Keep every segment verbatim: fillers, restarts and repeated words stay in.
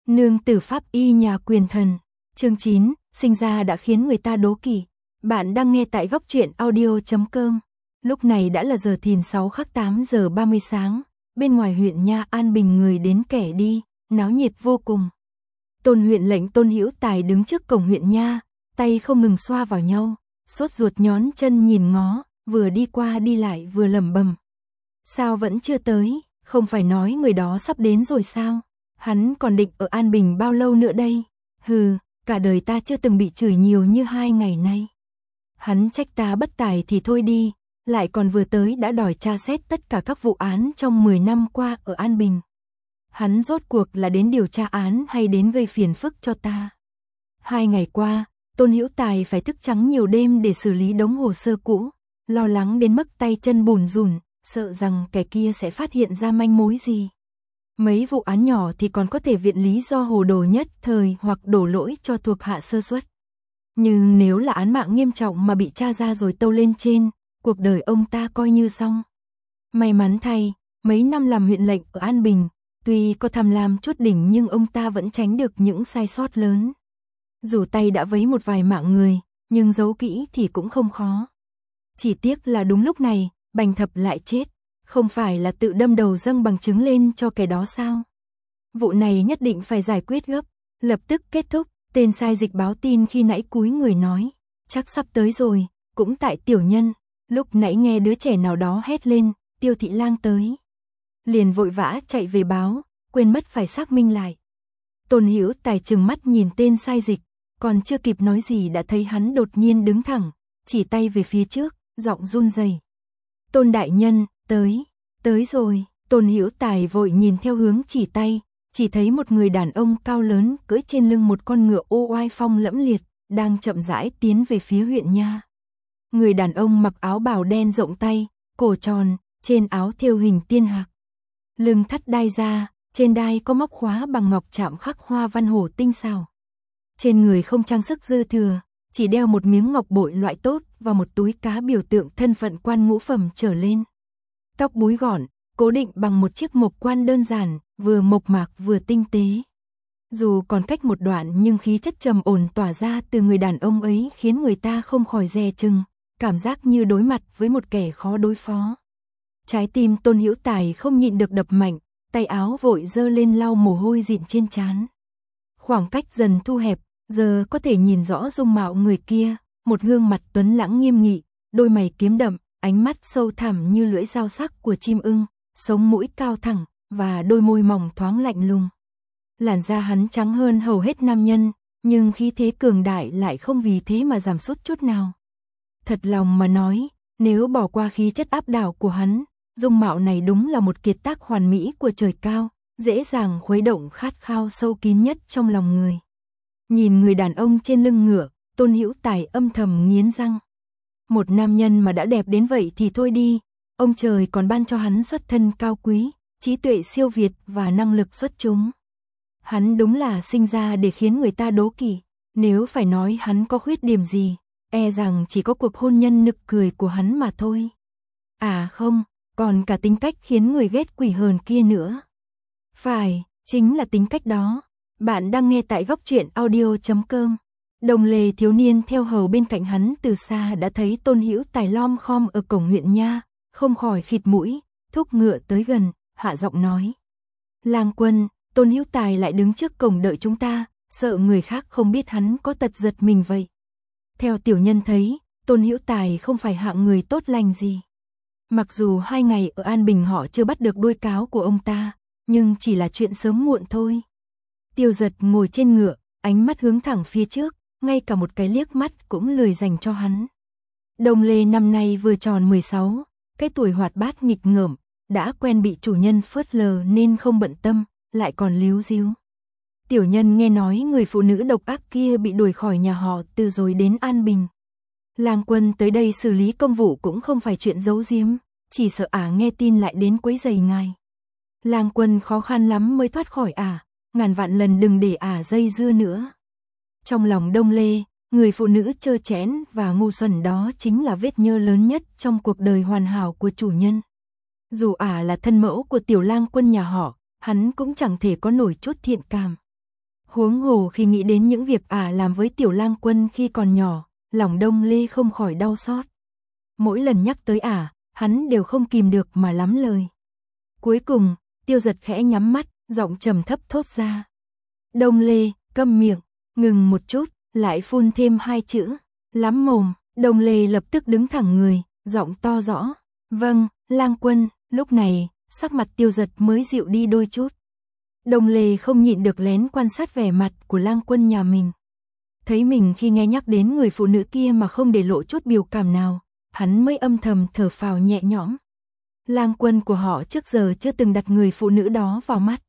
Nương tử pháp y nhà quyền thần. Chương chín, sinh ra đã khiến người ta đố kỵ. Bạn đang nghe tại góc truyện audio chấm com. Lúc này đã là giờ thìn sáu khắc tám giờ ba mươi sáng, bên ngoài huyện Nha An Bình người đến kẻ đi, náo nhiệt vô cùng. Tôn huyện lệnh Tôn Hữu Tài đứng trước cổng huyện Nha, tay không ngừng xoa vào nhau, sốt ruột nhón chân nhìn ngó, vừa đi qua đi lại vừa lẩm bẩm. Sao vẫn chưa tới, không phải nói người đó sắp đến rồi sao? Hắn còn định ở An Bình bao lâu nữa đây? Hừ, cả đời ta chưa từng bị chửi nhiều như hai ngày nay. Hắn trách ta bất tài thì thôi đi, lại còn vừa tới đã đòi tra xét tất cả các vụ án trong mười năm qua ở An Bình. Hắn rốt cuộc là đến điều tra án hay đến gây phiền phức cho ta? Hai ngày qua, Tôn Hữu Tài phải thức trắng nhiều đêm để xử lý đống hồ sơ cũ, lo lắng đến mức tay chân bùn rùn, sợ rằng kẻ kia sẽ phát hiện ra manh mối gì. Mấy vụ án nhỏ thì còn có thể viện lý do hồ đồ nhất thời hoặc đổ lỗi cho thuộc hạ sơ suất. Nhưng nếu là án mạng nghiêm trọng mà bị tra ra rồi tâu lên trên, cuộc đời ông ta coi như xong. May mắn thay, mấy năm làm huyện lệnh ở An Bình, tuy có tham lam chút đỉnh nhưng ông ta vẫn tránh được những sai sót lớn. Dù tay đã vấy một vài mạng người, nhưng giấu kỹ thì cũng không khó. Chỉ tiếc là đúng lúc này, Bành Thập lại chết, không phải là tự đâm đầu dâng bằng chứng lên cho kẻ đó sao? Vụ này nhất định phải giải quyết gấp, lập tức kết thúc. Tên sai dịch báo tin khi nãy cúi người nói, chắc sắp tới rồi, cũng tại tiểu nhân. Lúc nãy nghe đứa trẻ nào đó hét lên, Tiêu thị lang tới. Liền vội vã chạy về báo, quên mất phải xác minh lại. Tôn Hữu Tài trừng mắt nhìn tên sai dịch, còn chưa kịp nói gì đã thấy hắn đột nhiên đứng thẳng, chỉ tay về phía trước, giọng run rẩy. Tôn đại nhân, tới, tới rồi. Tôn Hữu Tài vội nhìn theo hướng chỉ tay, chỉ thấy một người đàn ông cao lớn cưỡi trên lưng một con ngựa ô oai phong lẫm liệt, đang chậm rãi tiến về phía huyện Nha. Người đàn ông mặc áo bào đen rộng tay, cổ tròn, trên áo thêu hình tiên hạc. Lưng thắt đai ra, trên đai có móc khóa bằng ngọc chạm khắc hoa văn hổ tinh xảo. Trên người không trang sức dư thừa, chỉ đeo một miếng ngọc bội loại tốt và một túi cá biểu tượng thân phận quan ngũ phẩm trở lên. Tóc búi gọn, cố định bằng một chiếc mộc quan đơn giản, vừa mộc mạc vừa tinh tế. Dù còn cách một đoạn nhưng khí chất trầm ổn tỏa ra từ người đàn ông ấy khiến người ta không khỏi dè chừng, cảm giác như đối mặt với một kẻ khó đối phó. Trái tim Tôn Hữu Tài không nhịn được đập mạnh, tay áo vội giơ lên lau mồ hôi dịn trên trán. Khoảng cách dần thu hẹp, giờ có thể nhìn rõ dung mạo người kia, một gương mặt tuấn lãng nghiêm nghị, đôi mày kiếm đậm, ánh mắt sâu thẳm như lưỡi dao sắc của chim ưng, sống mũi cao thẳng và đôi môi mỏng thoáng lạnh lùng. Làn da hắn trắng hơn hầu hết nam nhân, nhưng khí thế cường đại lại không vì thế mà giảm sút chút nào. Thật lòng mà nói, nếu bỏ qua khí chất áp đảo của hắn, dung mạo này đúng là một kiệt tác hoàn mỹ của trời cao, dễ dàng khuấy động khát khao sâu kín nhất trong lòng người. Nhìn người đàn ông trên lưng ngựa, Tôn Hữu Tài âm thầm nghiến răng. Một nam nhân mà đã đẹp đến vậy thì thôi đi, ông trời còn ban cho hắn xuất thân cao quý, trí tuệ siêu việt và năng lực xuất chúng. Hắn đúng là sinh ra để khiến người ta đố kỵ, nếu phải nói hắn có khuyết điểm gì, e rằng chỉ có cuộc hôn nhân nực cười của hắn mà thôi. À không, còn cả tính cách khiến người ghét quỷ hờn kia nữa. Phải, chính là tính cách đó. Bạn đang nghe tại góc truyện audio chấm com. Đồng lề thiếu niên theo hầu bên cạnh hắn từ xa đã thấy Tôn Hữu Tài lom khom ở cổng huyện Nha, không khỏi khịt mũi, thúc ngựa tới gần, hạ giọng nói. Lang quân, Tôn Hữu Tài lại đứng trước cổng đợi chúng ta, sợ người khác không biết hắn có tật giật mình vậy. Theo tiểu nhân thấy, Tôn Hữu Tài không phải hạng người tốt lành gì. Mặc dù hai ngày ở An Bình họ chưa bắt được đuôi cáo của ông ta, nhưng chỉ là chuyện sớm muộn thôi. Tiêu Giật ngồi trên ngựa, ánh mắt hướng thẳng phía trước, ngay cả một cái liếc mắt cũng lười dành cho hắn. Đồng Lê năm nay vừa tròn mười sáu, cái tuổi hoạt bát nghịch ngợm, đã quen bị chủ nhân phớt lờ nên không bận tâm, lại còn líu ríu. Tiểu nhân nghe nói người phụ nữ độc ác kia bị đuổi khỏi nhà họ từ rồi đến An Bình. Lang quân tới đây xử lý công vụ cũng không phải chuyện giấu giếm, chỉ sợ ả nghe tin lại đến quấy rầy ngài. Lang quân khó khăn lắm mới thoát khỏi ả, ngàn vạn lần đừng để ả dây dưa nữa. Trong lòng Đông Lê, người phụ nữ trơ trẽn và ngu xuẩn đó chính là vết nhơ lớn nhất trong cuộc đời hoàn hảo của chủ nhân. Dù ả là thân mẫu của tiểu lang quân nhà họ, hắn cũng chẳng thể có nổi chút thiện cảm. Huống hồ khi nghĩ đến những việc ả làm với Tiểu Lang Quân khi còn nhỏ, lòng Đông Lê không khỏi đau xót. Mỗi lần nhắc tới ả, hắn đều không kìm được mà lắm lời. Cuối cùng, Tiêu Giật khẽ nhắm mắt, giọng trầm thấp thốt ra. Đông Lê, câm miệng, ngừng một chút, lại phun thêm hai chữ, lắm mồm. Đông Lê lập tức đứng thẳng người, giọng to rõ. Vâng, Lang Quân. Lúc này, sắc mặt Tiêu Giật mới dịu đi đôi chút. Đông Lê không nhịn được lén quan sát vẻ mặt của Lang Quân nhà mình. Thấy mình khi nghe nhắc đến người phụ nữ kia mà không để lộ chút biểu cảm nào, hắn mới âm thầm thở phào nhẹ nhõm. Lang Quân của họ trước giờ chưa từng đặt người phụ nữ đó vào mắt.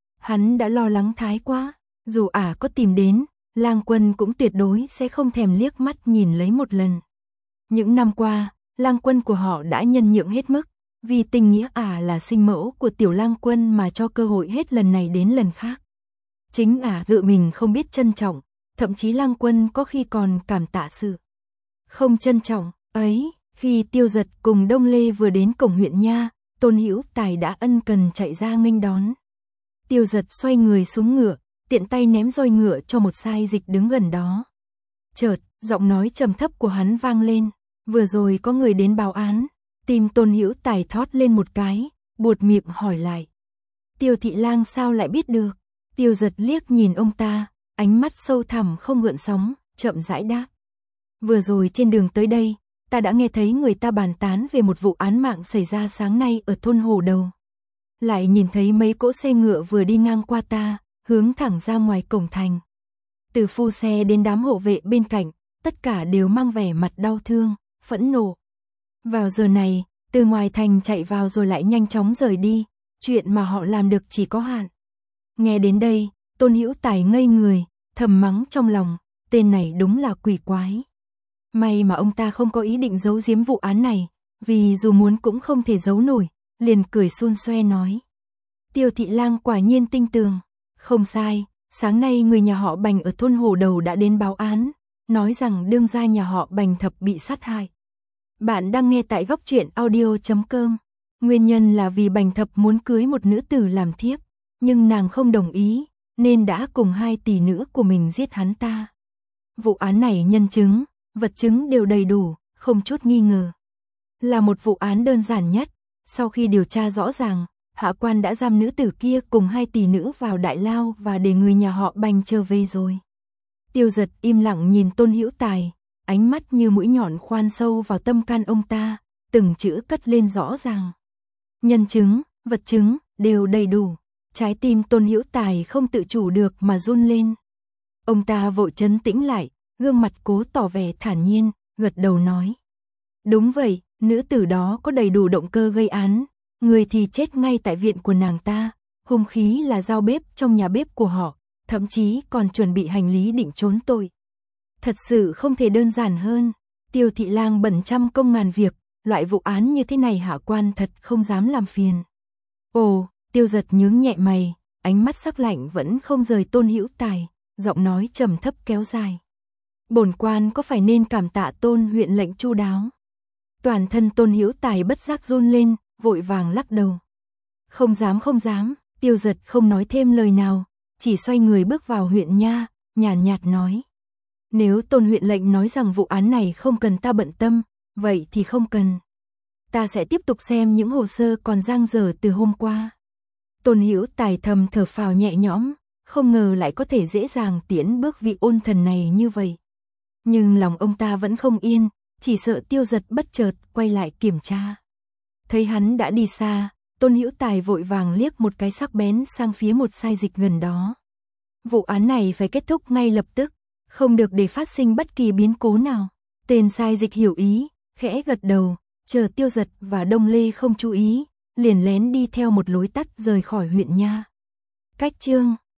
Hắn đã lo lắng thái quá, dù ả có tìm đến, Lang Quân cũng tuyệt đối sẽ không thèm liếc mắt nhìn lấy một lần. Những năm qua, Lang Quân của họ đã nhân nhượng hết mức, vì tình nghĩa ả là sinh mẫu của Tiểu Lang Quân mà cho cơ hội hết lần này đến lần khác. Chính ả tự mình không biết trân trọng, thậm chí Lang Quân có khi còn cảm tạ sự không trân trọng ấy. Khi Tiêu Giật cùng Đông Lê vừa đến cổng huyện nha, Tôn Hữu Tài đã ân cần chạy ra nghênh đón. Tiêu Giật xoay người xuống ngựa, tiện tay ném roi ngựa cho một sai dịch đứng gần đó. Chợt, giọng nói trầm thấp của hắn vang lên, vừa rồi có người đến báo án. Tim Tôn Hữu Tài thót lên một cái, buột miệng hỏi lại. Tiêu thị lang sao lại biết được? Tiêu Giật liếc nhìn ông ta, ánh mắt sâu thẳm không gợn sóng, chậm rãi đáp. Vừa rồi trên đường tới đây, ta đã nghe thấy người ta bàn tán về một vụ án mạng xảy ra sáng nay ở thôn Hồ Đầu. Lại nhìn thấy mấy cỗ xe ngựa vừa đi ngang qua ta, hướng thẳng ra ngoài cổng thành. Từ phu xe đến đám hộ vệ bên cạnh, tất cả đều mang vẻ mặt đau thương, phẫn nộ. Vào giờ này, từ ngoài thành chạy vào rồi lại nhanh chóng rời đi, chuyện mà họ làm được chỉ có hạn. Nghe đến đây, Tôn Hữu Tài ngây người, thầm mắng trong lòng, tên này đúng là quỷ quái. May mà ông ta không có ý định giấu giếm vụ án này, vì dù muốn cũng không thể giấu nổi, liền cười xun xoe nói. Tiêu thị lang quả nhiên tinh tường, không sai, sáng nay người nhà họ Bành ở thôn Hồ Đầu đã đến báo án, nói rằng đương gia nhà họ Bành Thập bị sát hại. Bạn đang nghe tại góc truyện audio chấm com. Nguyên nhân là vì Bành Thập muốn cưới một nữ tử làm thiếp, nhưng nàng không đồng ý, nên đã cùng hai tỷ nữ của mình giết hắn ta. Vụ án này nhân chứng, vật chứng đều đầy đủ, không chút nghi ngờ. Là một vụ án đơn giản nhất, sau khi điều tra rõ ràng, hạ quan đã giam nữ tử kia cùng hai tỷ nữ vào đại lao và để người nhà họ Bành trở về rồi. Tiêu Giật im lặng nhìn Tôn Hữu Tài, ánh mắt như mũi nhọn khoan sâu vào tâm can ông ta, từng chữ cất lên rõ ràng. Nhân chứng, vật chứng, đều đầy đủ. Trái tim Tôn Hữu Tài không tự chủ được mà run lên. Ông ta vội trấn tĩnh lại, gương mặt cố tỏ vẻ thản nhiên, gật đầu nói. Đúng vậy, nữ tử đó có đầy đủ động cơ gây án, người thì chết ngay tại viện của nàng ta, hung khí là dao bếp trong nhà bếp của họ, thậm chí còn chuẩn bị hành lý định trốn tội. Thật sự không thể đơn giản hơn, Tiêu thị lang bận trăm công ngàn việc, loại vụ án như thế này hạ quan thật không dám làm phiền. Ồ, Tiêu Giật nhướng nhẹ mày, ánh mắt sắc lạnh vẫn không rời Tôn Hữu Tài, giọng nói trầm thấp kéo dài. Bổn quan có phải nên cảm tạ Tôn huyện lệnh chu đáo? Toàn thân Tôn Hữu Tài bất giác run lên, vội vàng lắc đầu. Không dám không dám, Tiêu Giật không nói thêm lời nào, chỉ xoay người bước vào huyện nha, nhàn nhạt nói. Nếu Tôn huyện lệnh nói rằng vụ án này không cần ta bận tâm, vậy thì không cần. Ta sẽ tiếp tục xem những hồ sơ còn dang dở từ hôm qua. Tôn Hữu Tài thầm thở phào nhẹ nhõm, không ngờ lại có thể dễ dàng tiến bước vị ôn thần này như vậy. Nhưng lòng ông ta vẫn không yên, chỉ sợ Tiêu Giật bất chợt quay lại kiểm tra. Thấy hắn đã đi xa, Tôn Hữu Tài vội vàng liếc một cái sắc bén sang phía một sai dịch gần đó. Vụ án này phải kết thúc ngay lập tức, không được để phát sinh bất kỳ biến cố nào. Tên sai dịch hiểu ý, khẽ gật đầu, chờ Tiêu Giật và Đông Lê không chú ý, liền lén đi theo một lối tắt rời khỏi huyện nha. Cách chương